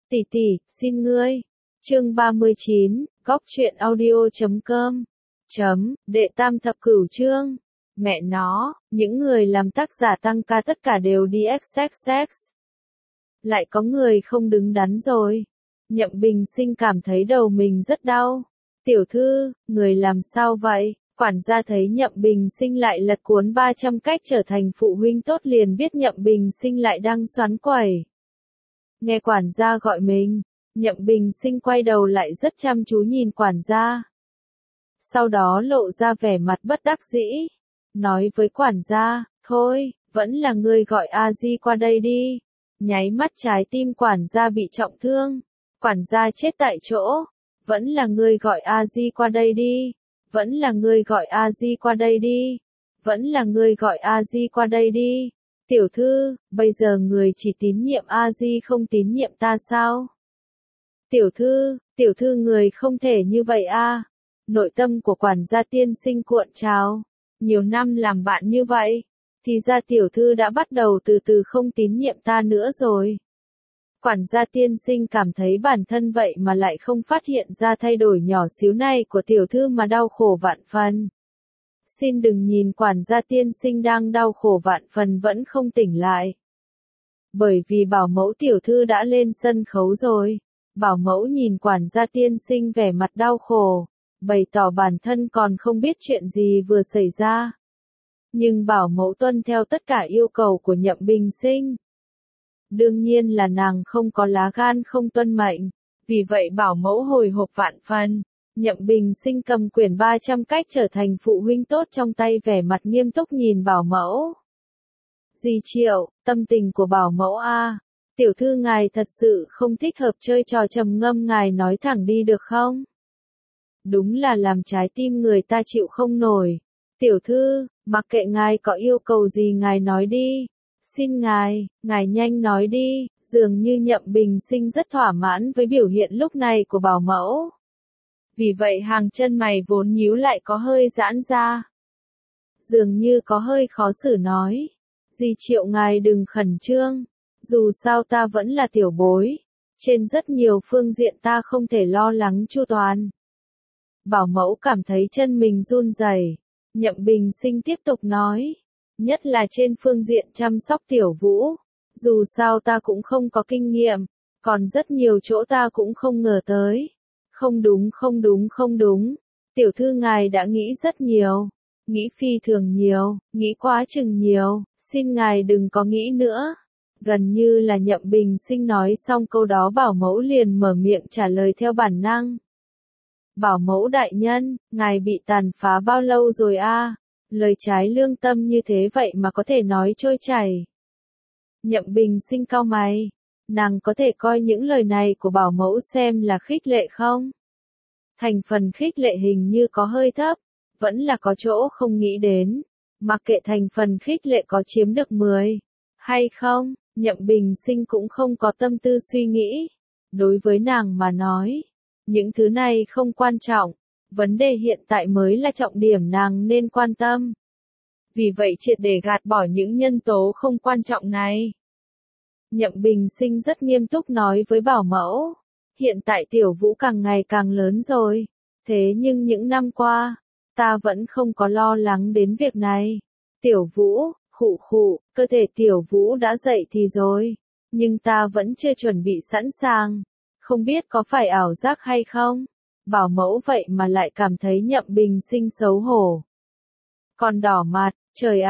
Tỷ tỷ, xin ngươi. Chương 39, góc truyện audio.com. Đệ tam thập cửu chương. Mẹ nó, những người làm tác giả tăng ca tất cả đều đi XXX. Lại có người không đứng đắn rồi. Nhậm Bình Sinh cảm thấy đầu mình rất đau. Tiểu thư, người làm sao vậy? Quản gia thấy Nhậm Bình Sinh lại lật cuốn 300 cách trở thành phụ huynh tốt liền biết Nhậm Bình Sinh lại đang xoắn quẩy. Nghe quản gia gọi mình, Nhậm Bình Sinh quay đầu lại rất chăm chú nhìn quản gia. Sau đó lộ ra vẻ mặt bất đắc dĩ, nói với quản gia, thôi, vẫn là ngươi gọi A Di qua đây đi. Nháy mắt trái tim quản gia bị trọng thương, quản gia chết tại chỗ, vẫn là ngươi gọi A Di qua đây đi, vẫn là ngươi gọi A Di qua đây đi, vẫn là ngươi gọi A Di qua đây đi. Tiểu thư, bây giờ người chỉ tín nhiệm A Di không tín nhiệm ta sao? Tiểu thư người không thể như vậy a. Nội tâm của quản gia tiên sinh cuộn trào. Nhiều năm làm bạn như vậy, thì ra tiểu thư đã bắt đầu từ từ không tín nhiệm ta nữa rồi. Quản gia tiên sinh cảm thấy bản thân vậy mà lại không phát hiện ra thay đổi nhỏ xíu này của tiểu thư mà đau khổ vạn phần. Xin đừng nhìn quản gia tiên sinh đang đau khổ vạn phần vẫn không tỉnh lại. Bởi vì bảo mẫu tiểu thư đã lên sân khấu rồi. Bảo mẫu nhìn quản gia tiên sinh vẻ mặt đau khổ, bày tỏ bản thân còn không biết chuyện gì vừa xảy ra. Nhưng bảo mẫu tuân theo tất cả yêu cầu của Nhậm Bình Sinh. Đương nhiên là nàng không có lá gan không tuân mệnh, vì vậy bảo mẫu hồi hộp vạn phần. Nhậm Bình Sinh cầm quyển 300 cách trở thành phụ huynh tốt trong tay vẻ mặt nghiêm túc nhìn bảo mẫu. Dì Triệu, tâm tình của bảo mẫu a. Tiểu thư ngài thật sự không thích hợp chơi trò trầm ngâm, ngài nói thẳng đi được không? Đúng là làm trái tim người ta chịu không nổi. Tiểu thư, mặc kệ ngài có yêu cầu gì ngài nói đi. Xin ngài nhanh nói đi. Dường như Nhậm Bình Sinh rất thỏa mãn với biểu hiện lúc này của bảo mẫu. Vì vậy hàng chân mày vốn nhíu lại có hơi giãn ra. Dường như có hơi khó xử nói. Dì Triệu ngài đừng khẩn trương. Dù sao ta vẫn là tiểu bối. Trên rất nhiều phương diện ta không thể lo lắng chu toàn. Bảo mẫu cảm thấy chân mình run rẩy. Nhậm Bình Sinh tiếp tục nói. Nhất là trên phương diện chăm sóc tiểu vũ. Dù sao ta cũng không có kinh nghiệm. Còn rất nhiều chỗ ta cũng không ngờ tới. Không đúng. Tiểu thư ngài đã nghĩ rất nhiều. Nghĩ phi thường nhiều. Nghĩ quá chừng nhiều. Xin ngài đừng có nghĩ nữa. Gần như là Nhậm Bình Sinh nói xong câu đó bảo mẫu liền mở miệng trả lời theo bản năng. Bảo mẫu đại nhân, ngài bị tàn phá bao lâu rồi a? Lời trái lương tâm như thế vậy mà có thể nói trôi chảy. Nhậm Bình Sinh cau mày. Nàng có thể coi những lời này của bảo mẫu xem là khích lệ không? Thành phần khích lệ hình như có hơi thấp, vẫn là có chỗ không nghĩ đến. Mặc kệ thành phần khích lệ có chiếm được 10 hay không, Nhậm Bình Sinh cũng không có tâm tư suy nghĩ. Đối với nàng mà nói, những thứ này không quan trọng, vấn đề hiện tại mới là trọng điểm nàng nên quan tâm. Vì vậy triệt để gạt bỏ những nhân tố không quan trọng này. Nhậm Bình Sinh rất nghiêm túc nói với bảo mẫu, hiện tại tiểu vũ càng ngày càng lớn rồi, thế nhưng những năm qua, ta vẫn không có lo lắng đến việc này. Tiểu vũ, cơ thể tiểu vũ đã dậy thì rồi, nhưng ta vẫn chưa chuẩn bị sẵn sàng, không biết có phải ảo giác hay không? Bảo mẫu vậy mà lại cảm thấy Nhậm Bình Sinh xấu hổ. Còn đỏ mặt, trời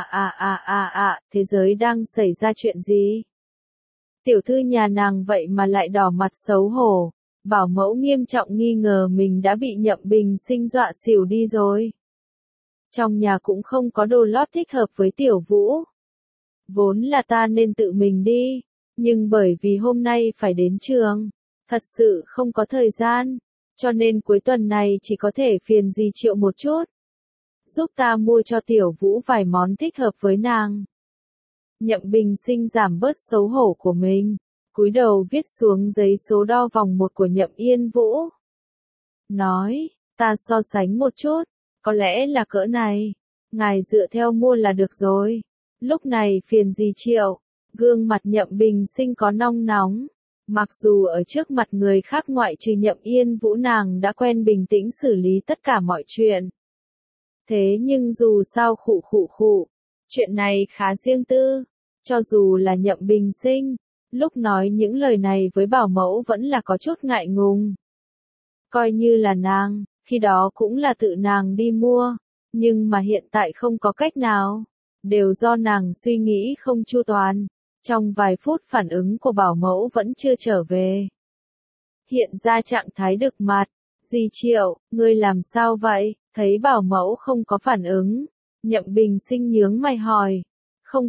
thế giới đang xảy ra chuyện gì? Tiểu thư nhà nàng vậy mà lại đỏ mặt xấu hổ. Bảo mẫu nghiêm trọng nghi ngờ mình đã bị Nhậm Bình Sinh dọa xỉu đi rồi. Trong nhà cũng không có đồ lót thích hợp với tiểu vũ. Vốn là ta nên tự mình đi, nhưng bởi vì hôm nay phải đến trường, thật sự không có thời gian, cho nên cuối tuần này chỉ có thể phiền dì Triệu một chút. Giúp ta mua cho tiểu vũ vài món thích hợp với nàng. Nhậm Bình Sinh giảm bớt xấu hổ của mình, cúi đầu viết xuống giấy số đo vòng 1 của Nhậm Yên Vũ. Nói, ta so sánh một chút, có lẽ là cỡ này, ngài dựa theo mua là được rồi. Lúc này phiền dì Triệu, gương mặt Nhậm Bình Sinh có nong nóng, Mặc dù ở trước mặt người khác ngoại trừ Nhậm Yên Vũ nàng đã quen bình tĩnh xử lý tất cả mọi chuyện. Thế nhưng dù sao chuyện này khá riêng tư, cho dù là Nhậm Bình Sinh, lúc nói những lời này với bảo mẫu vẫn là có chút ngại ngùng. Coi như là nàng, khi đó cũng là tự nàng đi mua, nhưng mà hiện tại không có cách nào, đều do nàng suy nghĩ không chu toàn. Trong vài phút phản ứng của bảo mẫu vẫn chưa trở về. Hiện ra trạng thái đực mặt, dì Triệu, ngươi làm sao vậy? Thấy bảo mẫu không có phản ứng, Nhậm Bình Sinh nhướng mày hỏi. Không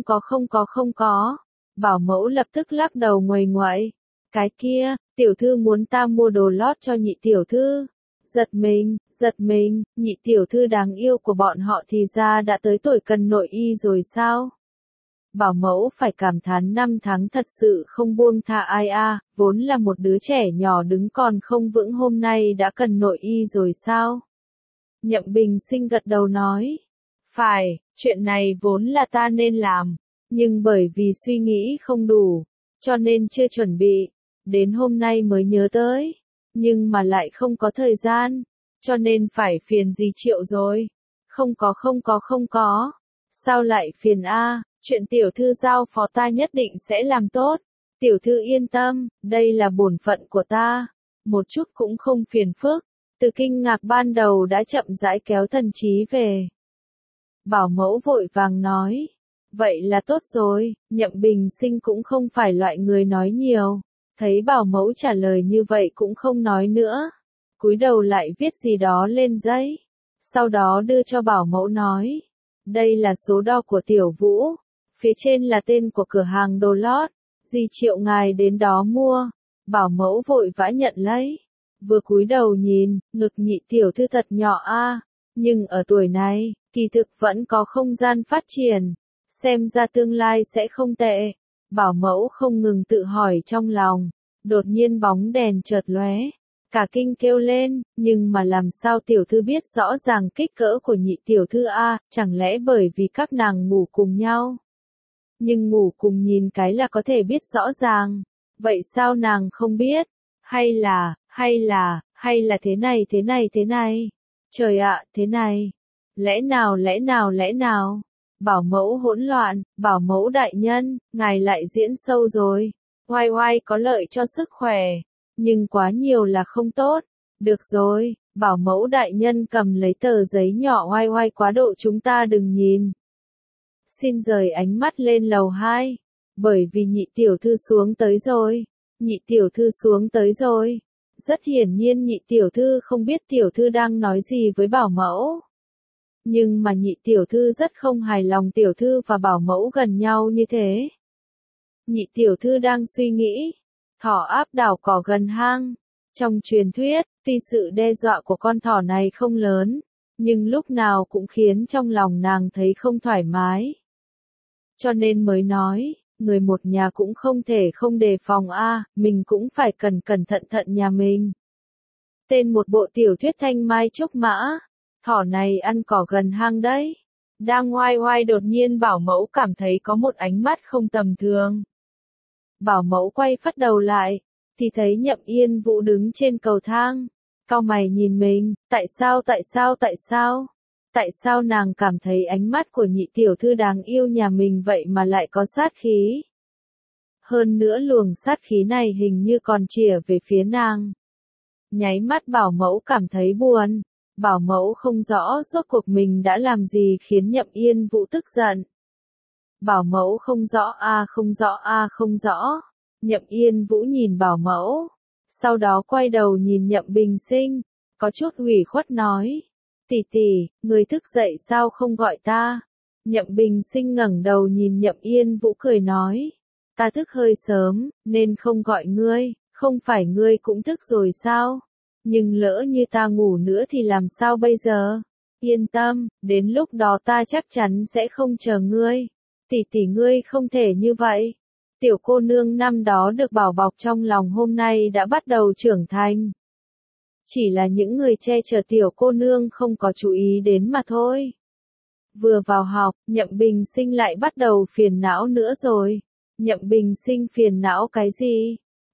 có. Bảo mẫu lập tức lắc đầu nguầy nguậy. Cái kia, tiểu thư muốn ta mua đồ lót cho nhị tiểu thư. Giật mình, nhị tiểu thư đáng yêu của bọn họ thì ra đã tới tuổi cần nội y rồi sao? Bảo mẫu phải cảm thán 5 tháng thật sự không buông tha ai a, vốn là một đứa trẻ nhỏ đứng còn không vững hôm nay đã cần nội y rồi sao? Nhậm Bình Sinh gật đầu nói, phải, chuyện này vốn là ta nên làm, nhưng bởi vì suy nghĩ không đủ, cho nên chưa chuẩn bị, đến hôm nay mới nhớ tới, nhưng mà lại không có thời gian, cho nên phải phiền dì Triệu rồi. Không có, sao lại phiền a? Chuyện tiểu thư giao phó ta nhất định sẽ làm tốt. Tiểu thư yên tâm, đây là bổn phận của ta. Một chút cũng không phiền phức. Từ kinh ngạc ban đầu đã chậm rãi kéo thần trí về. Bảo mẫu vội vàng nói. Vậy là tốt rồi, Nhậm Bình Sinh cũng không phải loại người nói nhiều. Thấy bảo mẫu trả lời như vậy cũng không nói nữa. Cúi đầu lại viết gì đó lên giấy. Sau đó đưa cho bảo mẫu nói. Đây là số đo của Tiểu Vũ. Phía trên là tên của cửa hàng đồ lót. Dì Triệu ngài đến đó mua. Bảo mẫu vội vã nhận lấy. Vừa cúi đầu nhìn, ngực nhị tiểu thư thật nhỏ a, nhưng ở tuổi này, kỳ thực vẫn có không gian phát triển. Xem ra tương lai sẽ không tệ. Bảo mẫu không ngừng tự hỏi trong lòng. Đột nhiên bóng đèn chợt lóe. Cả kinh kêu lên, nhưng mà làm sao tiểu thư biết rõ ràng kích cỡ của nhị tiểu thư a, chẳng lẽ bởi vì các nàng ngủ cùng nhau? Nhưng ngủ cùng nhìn cái là có thể biết rõ ràng. Vậy sao nàng không biết? Hay là thế này? Trời ạ, thế này. Lẽ nào? Bảo mẫu hỗn loạn, bảo mẫu đại nhân, ngài lại diễn sâu rồi. Oai có lợi cho sức khỏe. Nhưng quá nhiều là không tốt. Được rồi, bảo mẫu đại nhân cầm lấy tờ giấy nhỏ oai quá độ chúng ta đừng nhìn. Xin rời ánh mắt lên lầu 2. Bởi vì nhị tiểu thư xuống tới rồi. Rất hiển nhiên nhị tiểu thư không biết tiểu thư đang nói gì với bảo mẫu. Nhưng mà nhị tiểu thư rất không hài lòng tiểu thư và bảo mẫu gần nhau như thế. Nhị tiểu thư đang suy nghĩ. Thỏ áp đảo cỏ gần hang. Trong truyền thuyết, tuy sự đe dọa của con thỏ này không lớn, nhưng lúc nào cũng khiến trong lòng nàng thấy không thoải mái. Cho nên mới nói, người một nhà cũng không thể không đề phòng a, mình cũng phải cẩn thận nhà mình. Tên một bộ tiểu thuyết thanh mai trúc mã, thỏ này ăn cỏ gần hang đấy. Đang oai đột nhiên bảo mẫu cảm thấy có một ánh mắt không tầm thường. Bảo mẫu quay phắt đầu lại, thì thấy Nhậm Yên Vũ đứng trên cầu thang. Cau mày nhìn mình, tại sao? Tại sao nàng cảm thấy ánh mắt của nhị tiểu thư đáng yêu nhà mình vậy mà lại có sát khí? Hơn nữa luồng sát khí này hình như còn chìa về phía nàng. Nháy mắt bảo mẫu cảm thấy buồn. Bảo mẫu không rõ rốt cuộc mình đã làm gì khiến Nhậm Yên Vũ tức giận. Bảo mẫu không rõ. Nhậm Yên Vũ nhìn bảo mẫu. Sau đó quay đầu nhìn Nhậm Bình Sinh. Có chút ủy khuất nói. Tỷ, người thức dậy sao không gọi ta? Nhậm Bình Sinh ngẩng đầu nhìn Nhậm Yên Vũ cười nói. Ta thức hơi sớm, nên không gọi ngươi, không phải ngươi cũng thức rồi sao? Nhưng lỡ như ta ngủ nữa thì làm sao bây giờ? Yên tâm, đến lúc đó ta chắc chắn sẽ không chờ ngươi. Tỷ ngươi không thể như vậy. Tiểu cô nương năm đó được bảo bọc trong lòng hôm nay đã bắt đầu trưởng thành. Chỉ là những người che chở tiểu cô nương không có chú ý đến mà thôi. Vừa vào học, Nhậm Bình Sinh lại bắt đầu phiền não nữa rồi. Nhậm Bình Sinh phiền não cái gì?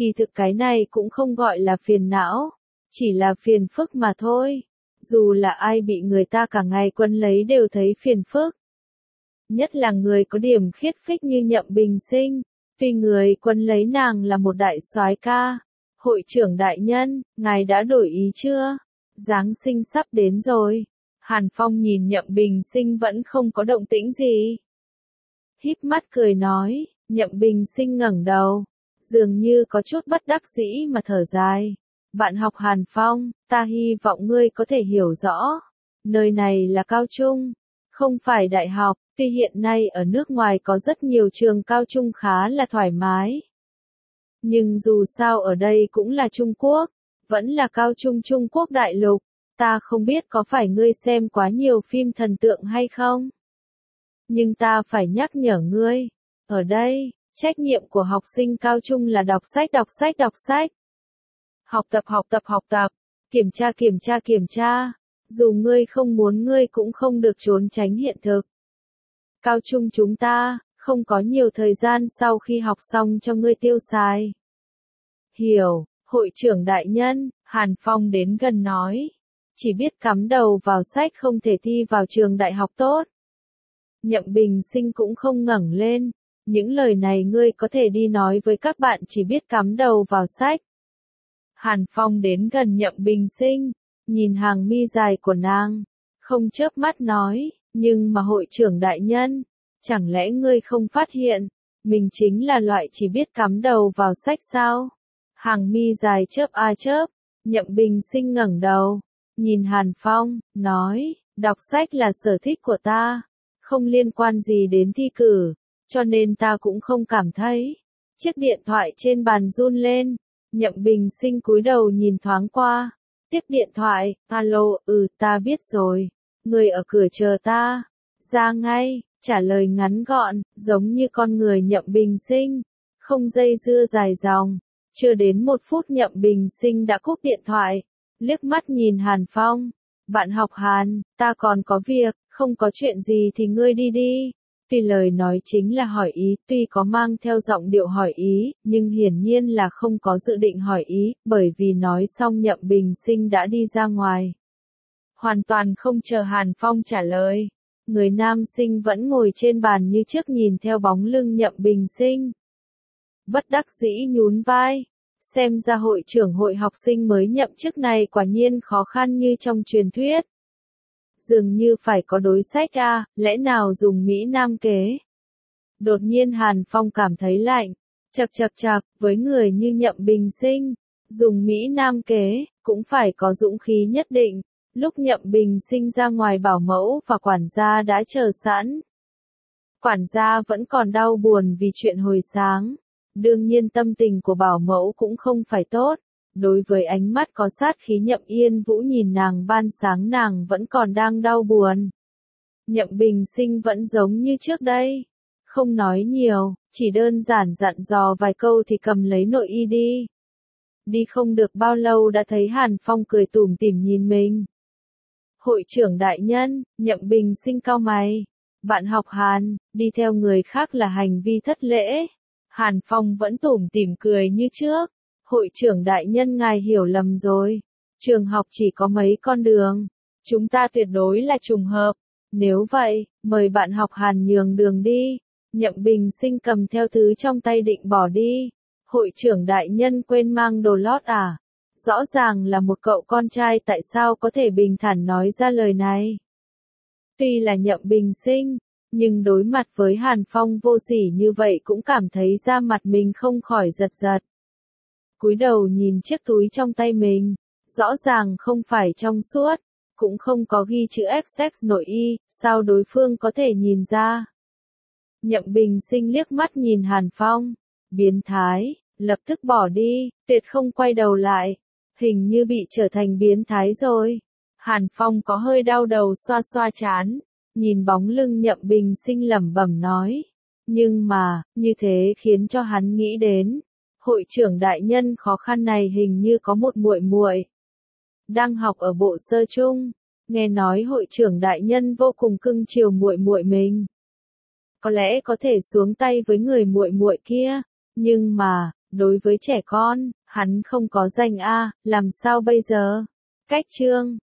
Kỳ thực cái này cũng không gọi là phiền não, chỉ là phiền phức mà thôi. Dù là ai bị người ta cả ngày quấn lấy đều thấy phiền phức. Nhất là người có điểm khiết phích như Nhậm Bình Sinh, vì người quấn lấy nàng là một đại soái ca. Hội trưởng đại nhân, ngài đã đổi ý chưa? Giáng sinh sắp đến rồi. Hàn Phong nhìn Nhậm Bình Sinh vẫn không có động tĩnh gì. Híp mắt cười nói, Nhậm Bình Sinh ngẩng đầu, dường như có chút bất đắc dĩ mà thở dài. Bạn học Hàn Phong, ta hy vọng ngươi có thể hiểu rõ. Nơi này là cao trung, không phải đại học, tuy hiện nay ở nước ngoài có rất nhiều trường cao trung khá là thoải mái. Nhưng dù sao ở đây cũng là Trung Quốc, vẫn là cao trung Trung Quốc đại lục, ta không biết có phải ngươi xem quá nhiều phim thần tượng hay không? Nhưng ta phải nhắc nhở ngươi, ở đây, trách nhiệm của học sinh cao trung là đọc sách đọc sách đọc sách. Học tập học tập học tập, kiểm tra kiểm tra kiểm tra, dù ngươi không muốn ngươi cũng không được trốn tránh hiện thực. Cao trung chúng ta, không có nhiều thời gian sau khi học xong cho ngươi tiêu xài. Hiểu, hội trưởng đại nhân, Hàn Phong đến gần nói. Chỉ biết cắm đầu vào sách không thể thi vào trường đại học tốt. Nhậm Bình Sinh cũng không ngẩng lên. Những lời này ngươi có thể đi nói với các bạn chỉ biết cắm đầu vào sách. Hàn Phong đến gần Nhậm Bình Sinh, nhìn hàng mi dài của nàng, không chớp mắt nói, nhưng mà hội trưởng đại nhân, chẳng lẽ ngươi không phát hiện, mình chính là loại chỉ biết cắm đầu vào sách sao? Hàng mi dài chớp a chớp, Nhậm Bình Sinh ngẩng đầu, nhìn Hàn Phong, nói, đọc sách là sở thích của ta, không liên quan gì đến thi cử, cho nên ta cũng không cảm thấy. Chiếc điện thoại trên bàn run lên, Nhậm Bình Sinh cúi đầu nhìn thoáng qua, tiếp điện thoại, alo, ta biết rồi, người ở cửa chờ ta, ra ngay, trả lời ngắn gọn, giống như con người Nhậm Bình Sinh, không dây dưa dài dòng, chưa đến 1 phút Nhậm Bình Sinh đã cúp điện thoại, liếc mắt nhìn Hàn Phong, bạn học Hàn, ta còn có việc, không có chuyện gì thì ngươi đi đi. Tuy lời nói chính là hỏi ý, tuy có mang theo giọng điệu hỏi ý, nhưng hiển nhiên là không có dự định hỏi ý, bởi vì nói xong Nhậm Bình Sinh đã đi ra ngoài. Hoàn toàn không chờ Hàn Phong trả lời. Người nam sinh vẫn ngồi trên bàn như trước nhìn theo bóng lưng Nhậm Bình Sinh. Bất đắc dĩ nhún vai. Xem ra hội trưởng hội học sinh mới nhậm chức này quả nhiên khó khăn như trong truyền thuyết. Dường như phải có đối sách lẽ nào dùng Mỹ Nam kế. Đột nhiên Hàn Phong cảm thấy lạnh, chậc, với người như Nhậm Bình Sinh, dùng Mỹ Nam kế, cũng phải có dũng khí nhất định. Lúc Nhậm Bình Sinh ra ngoài bảo mẫu và quản gia đã chờ sẵn. Quản gia vẫn còn đau buồn vì chuyện hồi sáng. Đương nhiên tâm tình của bảo mẫu cũng không phải tốt. Đối với ánh mắt có sát khí Nhậm Yên Vũ nhìn nàng ban sáng nàng vẫn còn đang đau buồn. Nhậm Bình Sinh vẫn giống như trước đây. Không nói nhiều, chỉ đơn giản dặn dò vài câu thì cầm lấy nội y đi. Đi không được bao lâu đã thấy Hàn Phong cười tủm tỉm nhìn mình. Hội trưởng đại nhân, Nhậm Bình Sinh cau mày. Bạn học Hàn, đi theo người khác là hành vi thất lễ. Hàn Phong vẫn tủm tỉm cười như trước. Hội trưởng đại nhân ngài hiểu lầm rồi. Trường học chỉ có mấy con đường. Chúng ta tuyệt đối là trùng hợp. Nếu vậy, mời bạn học Hàn nhường đường đi. Nhậm Bình Sinh cầm theo thứ trong tay định bỏ đi. Hội trưởng đại nhân quên mang đồ lót à? Rõ ràng là một cậu con trai tại sao có thể bình thản nói ra lời này. Tuy là Nhậm Bình Sinh, nhưng đối mặt với Hàn Phong vô sỉ như vậy cũng cảm thấy da mặt mình không khỏi giật giật. Cúi đầu nhìn chiếc túi trong tay mình, rõ ràng không phải trong suốt, cũng không có ghi chữ XX nội y, sao đối phương có thể nhìn ra. Nhậm Bình Sinh liếc mắt nhìn Hàn Phong, biến thái, lập tức bỏ đi, tuyệt không quay đầu lại, hình như bị trở thành biến thái rồi. Hàn Phong có hơi đau đầu xoa xoa trán, nhìn bóng lưng Nhậm Bình Sinh lẩm bẩm nói, nhưng mà, như thế khiến cho hắn nghĩ đến, hội trưởng đại nhân khó khăn này hình như có một muội muội đang học ở bộ sơ trung, nghe nói hội trưởng đại nhân vô cùng cưng chiều muội muội mình. Có lẽ có thể xuống tay với người muội muội kia, nhưng mà, Đối với trẻ con, hắn không có danh a, làm sao bây giờ? Cách chương